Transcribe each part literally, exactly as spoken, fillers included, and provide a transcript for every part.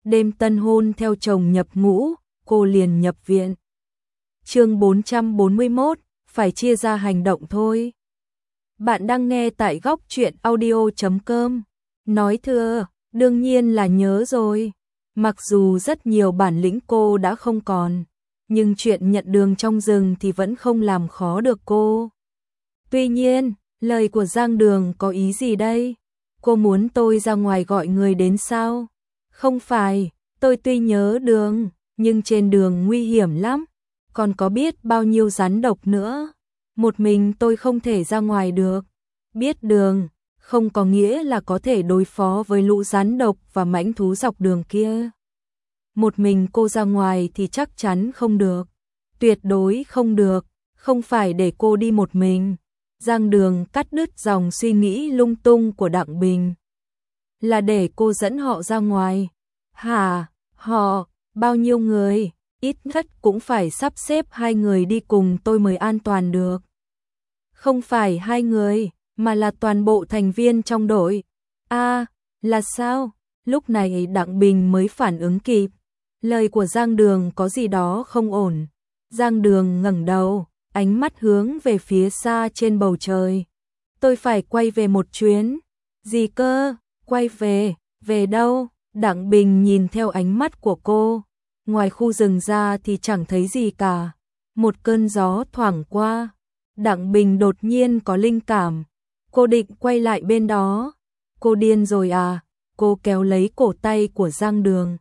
đêm tân hôn theo chồng nhập ngũ, cô liền nhập viện. Chương bốn trăm bốn mươi mốt, phải chia ra hành động thôi. Bạn đang nghe tại góc truyện audio chấm com. Nói thưa, đương nhiên là nhớ rồi. Mặc dù rất nhiều bản lĩnh cô đã không còn, nhưng chuyện nhận đường trong rừng thì vẫn không làm khó được cô. Tuy nhiên, lời của Giang Đường có ý gì đây? Cô muốn tôi ra ngoài gọi người đến sao? Không phải, tôi tuy nhớ đường, nhưng trên đường nguy hiểm lắm, còn có biết bao nhiêu rắn độc nữa. Một mình tôi không thể ra ngoài được. Biết đường, không có nghĩa là có thể đối phó với lũ rắn độc và mãnh thú dọc đường kia. Một mình cô ra ngoài thì chắc chắn không được. Tuyệt đối không được, không phải để cô đi một mình. Giang Đường cắt đứt dòng suy nghĩ lung tung của Đặng Bình. Là để cô dẫn họ ra ngoài. Hả, họ, bao nhiêu người, ít nhất cũng phải sắp xếp hai người đi cùng tôi mới an toàn được. Không phải hai người, mà là toàn bộ thành viên trong đội. À, là sao? Lúc này Đặng Bình mới phản ứng kịp. Lời của Giang Đường có gì đó không ổn. Giang Đường ngẩng đầu, ánh mắt hướng về phía xa trên bầu trời. Tôi phải quay về một chuyến. Gì cơ? Quay về? Về đâu? Đặng Bình nhìn theo ánh mắt của cô. Ngoài khu rừng ra thì chẳng thấy gì cả. Một cơn gió thoảng qua. Đặng Bình đột nhiên có linh cảm. Cô định quay lại bên đó. Cô điên rồi à? Cô kéo lấy cổ tay của Giang Đường.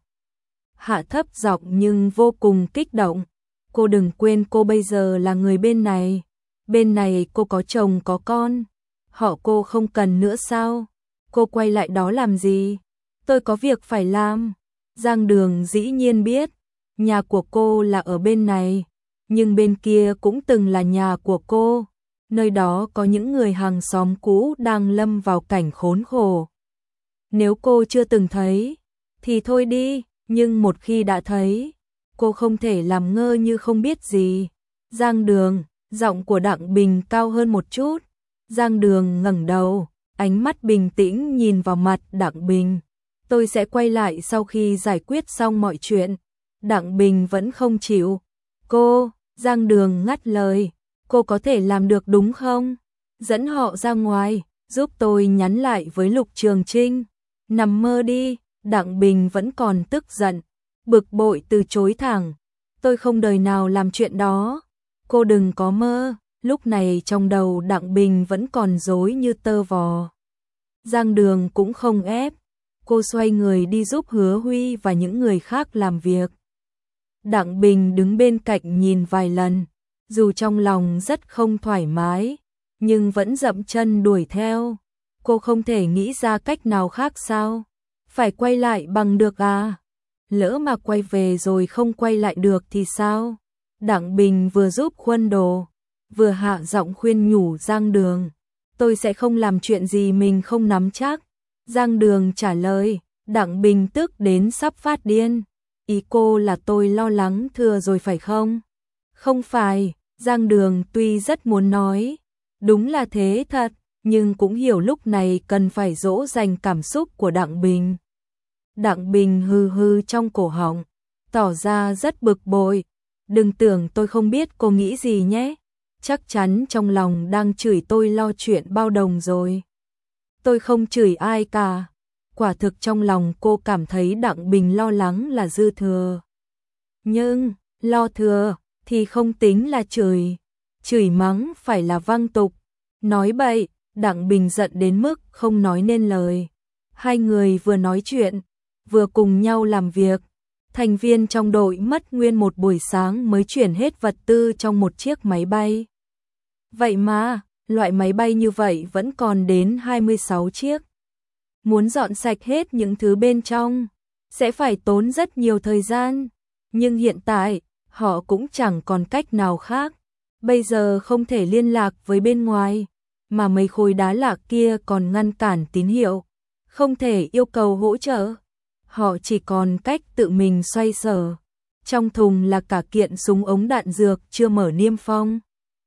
Hạ thấp giọng nhưng vô cùng kích động. Cô đừng quên cô bây giờ là người bên này. Bên này cô có chồng có con. Họ cô không cần nữa sao? Cô quay lại đó làm gì? Tôi có việc phải làm. Giang Đường dĩ nhiên biết. Nhà của cô là ở bên này. Nhưng bên kia cũng từng là nhà của cô. Nơi đó có những người hàng xóm cũ đang lâm vào cảnh khốn khổ. Nếu cô chưa từng thấy, thì thôi đi. Nhưng một khi đã thấy, cô không thể làm ngơ như không biết gì. Giang Đường, giọng của Đặng Bình cao hơn một chút. Giang Đường ngẩng đầu, ánh mắt bình tĩnh nhìn vào mặt Đặng Bình. Tôi sẽ quay lại sau khi giải quyết xong mọi chuyện. Đặng Bình vẫn không chịu. Cô, Giang Đường ngắt lời. Cô có thể làm được đúng không? Dẫn họ ra ngoài, giúp tôi nhắn lại với Lục Trường Trinh. Nằm mơ đi. Đặng Bình vẫn còn tức giận, bực bội từ chối thẳng. Tôi không đời nào làm chuyện đó. Cô đừng có mơ. Lúc này trong đầu Đặng Bình vẫn còn rối như tơ vò. Giang Đường cũng không ép. Cô xoay người đi giúp Hứa Huy và những người khác làm việc. Đặng Bình đứng bên cạnh nhìn vài lần. Dù trong lòng rất không thoải mái, nhưng vẫn dậm chân đuổi theo. Cô không thể nghĩ ra cách nào khác sao? Phải quay lại bằng được à? Lỡ mà quay về rồi không quay lại được thì sao? Đặng Bình vừa giúp khuân đồ, vừa hạ giọng khuyên nhủ Giang Đường. Tôi sẽ không làm chuyện gì mình không nắm chắc. Giang Đường trả lời. Đặng Bình tức đến sắp phát điên. Ý cô là tôi lo lắng thừa rồi phải không? Không phải. Giang Đường tuy rất muốn nói, đúng là thế thật, nhưng cũng hiểu lúc này cần phải dỗ dành cảm xúc của Đặng Bình. Đặng Bình hừ hừ trong cổ họng, tỏ ra rất bực bội. Đừng tưởng tôi không biết cô nghĩ gì nhé. Chắc chắn trong lòng đang chửi tôi lo chuyện bao đồng rồi. Tôi không chửi ai cả. Quả thực trong lòng cô cảm thấy Đặng Bình lo lắng là dư thừa. Nhưng, lo thừa thì không tính là chửi. Chửi mắng phải là văng tục. Nói bậy, Đặng Bình giận đến mức không nói nên lời. Hai người vừa nói chuyện, vừa cùng nhau làm việc. Thành viên trong đội mất nguyên một buổi sáng mới chuyển hết vật tư trong một chiếc máy bay. Vậy mà, loại máy bay như vậy vẫn còn đến hai mươi sáu chiếc. Muốn dọn sạch hết những thứ bên trong, sẽ phải tốn rất nhiều thời gian. Nhưng hiện tại, họ cũng chẳng còn cách nào khác. Bây giờ không thể liên lạc với bên ngoài, mà mấy khối đá lạ kia còn ngăn cản tín hiệu. Không thể yêu cầu hỗ trợ. Họ chỉ còn cách tự mình xoay sở. Trong thùng là cả kiện súng ống đạn dược chưa mở niêm phong.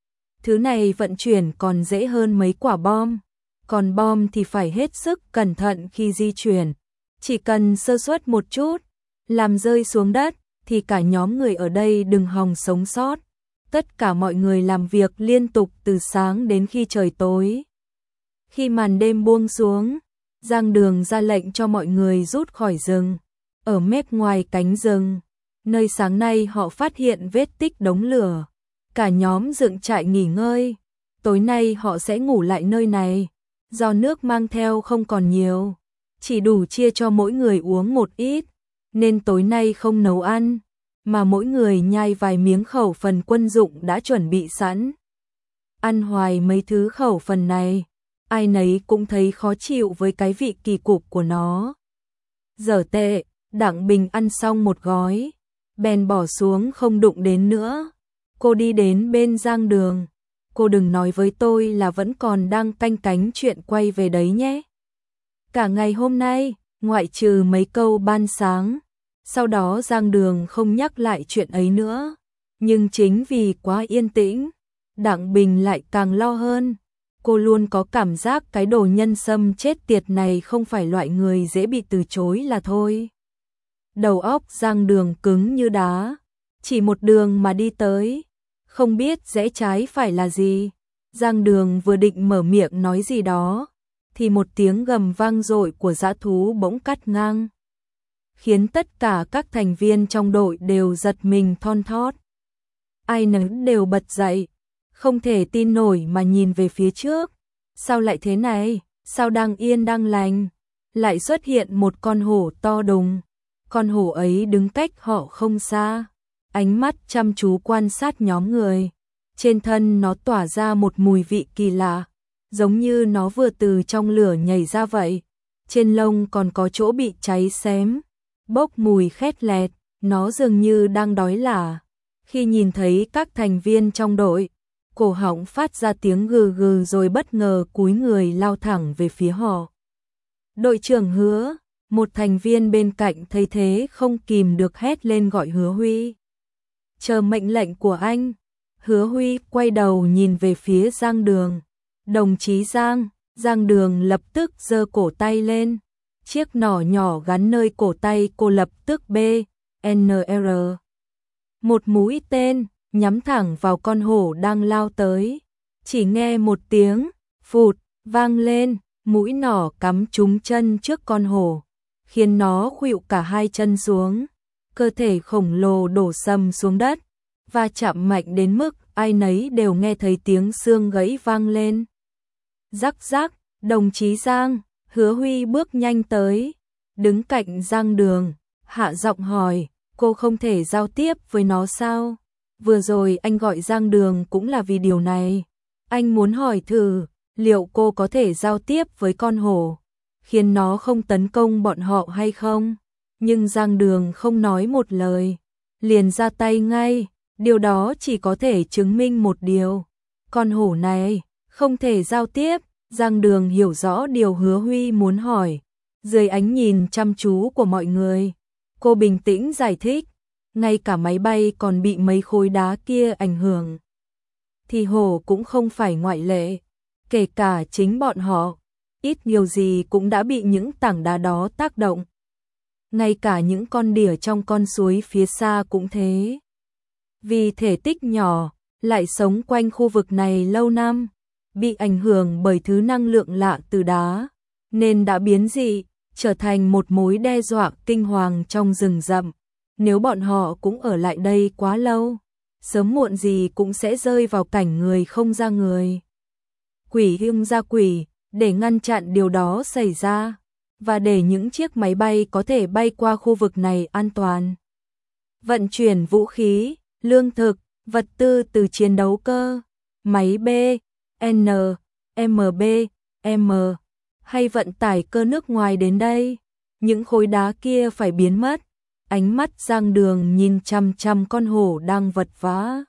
Thứ này vận chuyển còn dễ hơn mấy quả bom. Còn bom thì phải hết sức cẩn thận khi di chuyển. Chỉ cần sơ suất một chút, làm rơi xuống đất, thì cả nhóm người ở đây đừng hòng sống sót. Tất cả mọi người làm việc liên tục từ sáng đến khi trời tối. Khi màn đêm buông xuống, Giang Đường ra lệnh cho mọi người rút khỏi rừng. Ở mép ngoài cánh rừng, nơi sáng nay họ phát hiện vết tích đống lửa. Cả nhóm dựng trại nghỉ ngơi. Tối nay họ sẽ ngủ lại nơi này. Do nước mang theo không còn nhiều, chỉ đủ chia cho mỗi người uống một ít, nên tối nay không nấu ăn, mà mỗi người nhai vài miếng khẩu phần quân dụng đã chuẩn bị sẵn. Ăn hoài mấy thứ khẩu phần này, ai nấy cũng thấy khó chịu với cái vị kỳ cục của nó. Dở tệ, Đặng Bình ăn xong một gói, bèn bỏ xuống không đụng đến nữa. Cô đi đến bên Giang Đường. Cô đừng nói với tôi là vẫn còn đang canh cánh chuyện quay về đấy nhé. Cả ngày hôm nay, ngoại trừ mấy câu ban sáng, sau đó Giang Đường không nhắc lại chuyện ấy nữa. Nhưng chính vì quá yên tĩnh, Đặng Bình lại càng lo hơn. Cô luôn có cảm giác cái đồ nhân sâm chết tiệt này không phải loại người dễ bị từ chối là thôi. Đầu óc Giang Đường cứng như đá, chỉ một đường mà đi tới, không biết rẽ trái phải là gì. Giang Đường vừa định mở miệng nói gì đó, thì một tiếng gầm vang dội của dã thú bỗng cắt ngang, khiến tất cả các thành viên trong đội đều giật mình thon thót. Ai nấy đều bật dậy, không thể tin nổi mà nhìn về phía trước. Sao lại thế này? Sao đang yên đang lành, lại xuất hiện một con hổ to đùng? Con hổ ấy đứng cách họ không xa, ánh mắt chăm chú quan sát nhóm người. Trên thân nó tỏa ra một mùi vị kỳ lạ, giống như nó vừa từ trong lửa nhảy ra vậy. Trên lông còn có chỗ bị cháy xém, bốc mùi khét lẹt, nó dường như đang đói lả. Khi nhìn thấy các thành viên trong đội, cổ họng phát ra tiếng gừ gừ rồi bất ngờ cúi người lao thẳng về phía họ. Đội trưởng Hứa, một thành viên bên cạnh thấy thế không kìm được hét lên gọi Hứa Huy. Chờ mệnh lệnh của anh. Hứa Huy quay đầu nhìn về phía Giang Đường. Đồng chí Giang. Giang Đường lập tức giơ cổ tay lên. Chiếc nỏ nhỏ gắn nơi cổ tay cô lập tức B, N R. Một mũi tên nhắm thẳng vào con hổ đang lao tới. Chỉ nghe một tiếng phụt vang lên, mũi nỏ cắm trúng chân trước con hổ, khiến nó khuỵu cả hai chân xuống. Cơ thể khổng lồ đổ sầm xuống đất, và chạm mạnh đến mức ai nấy đều nghe thấy tiếng xương gãy vang lên. Rắc rắc, đồng chí Giang. Hứa Huy bước nhanh tới, đứng cạnh Giang Đường, hạ giọng hỏi, cô không thể giao tiếp với nó sao? Vừa rồi anh gọi Giang Đường cũng là vì điều này. Anh muốn hỏi thử, liệu cô có thể giao tiếp với con hổ, khiến nó không tấn công bọn họ hay không? Nhưng Giang Đường không nói một lời, liền ra tay ngay. Điều đó chỉ có thể chứng minh một điều, con hổ này không thể giao tiếp. Giang Đường hiểu rõ điều Hứa Huy muốn hỏi. Dưới ánh nhìn chăm chú của mọi người, cô bình tĩnh giải thích, ngay cả máy bay còn bị mấy khối đá kia ảnh hưởng, thì hổ cũng không phải ngoại lệ. Kể cả chính bọn họ, ít nhiều gì cũng đã bị những tảng đá đó tác động. Ngay cả những con đỉa trong con suối phía xa cũng thế. Vì thể tích nhỏ, lại sống quanh khu vực này lâu năm, bị ảnh hưởng bởi thứ năng lượng lạ từ đá, nên đã biến dị, trở thành một mối đe dọa kinh hoàng trong rừng rậm. Nếu bọn họ cũng ở lại đây quá lâu, sớm muộn gì cũng sẽ rơi vào cảnh người không ra người, quỷ hưng ra quỷ. Để ngăn chặn điều đó xảy ra, và để những chiếc máy bay có thể bay qua khu vực này an toàn, vận chuyển vũ khí, lương thực, vật tư từ chiến đấu cơ, máy B, N, M B, M, hay vận tải cơ nước ngoài đến đây, những khối đá kia phải biến mất. Ánh mắt Giang Đường nhìn chăm chăm con hổ đang vật vã,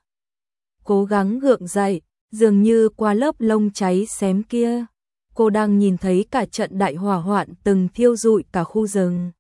cố gắng gượng dậy, dường như qua lớp lông cháy xém kia, cô đang nhìn thấy cả trận đại hỏa hoạn từng thiêu rụi cả khu rừng.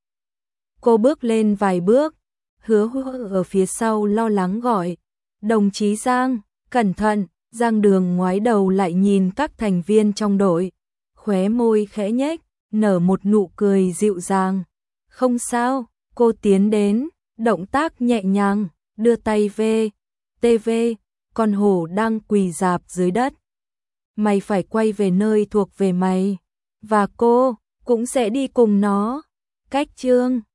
Cô bước lên vài bước, Hứa Huy ở phía sau lo lắng gọi, đồng chí Giang, cẩn thận. Giang Đường ngoái đầu lại nhìn các thành viên trong đội, khóe môi khẽ nhếch, nở một nụ cười dịu dàng. Không sao, Cô tiến đến, động tác nhẹ nhàng, đưa tay về, tê vê, con hổ đang quỳ rạp dưới đất. Mày phải quay về nơi thuộc về mày, và cô cũng sẽ đi cùng nó. Cách chương